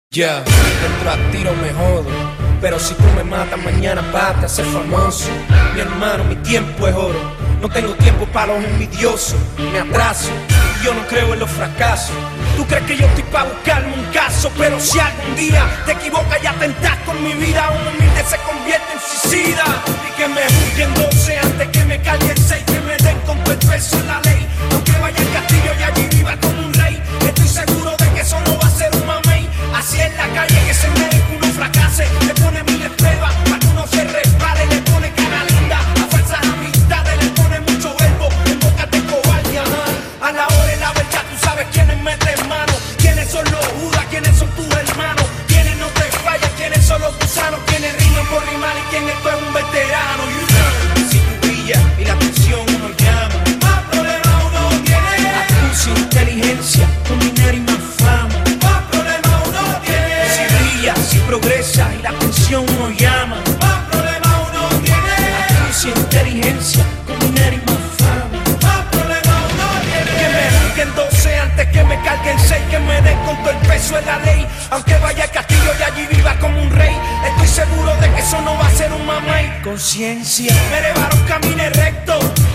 Ya, entro a tiro me jodo, pero si tú me matas mañana vas a ser famoso. Mi hermano, mi tiempo es oro, no tengo tiempo para los envidiosos. Me atraso y yo no creo en los fracasos. Tú crees que yo estoy para buscarme un caso, pero si algún día te equivocas y atentas con mi vida, un humilde se convierte en suicida. Y que me busquen 12 antes que me callen 6, que me den con todo el peso en la ley. Aunque vaya al castillo y allí viva como un rey, estoy seguro de que eso no va a ser un mamey. Así en la calle que se merece que uno fracase, le pone miles pruebas para que uno se resbale, le pone cara linda a falsas amistades, le pone mucho verbo en bocas de cobarde. A la hora de la verdad tú sabes quiénes meten mano, quiénes son los judas, quiénes son tus hermanos, quiénes no te fallan, quiénes son los gusanos, quiénes riman por rimar y quién esto es un veterano. Si tú brillas y la atención uno llama, más problemas uno tiene. Astucia, inteligencia, con dinero y más fama. Si progresa y la atención uno llama, más problemas uno tiene. Astucia, inteligencia, con dinero y más fama. Más problemas uno tiene. Que me busquen 12 antes que me carguen 6, que me den con todo el peso de la ley. Aunque vaya al castillo y allí viva como un rey, estoy seguro de que eso no va a ser un mamey. Conciencia, me elevaron, camine recto.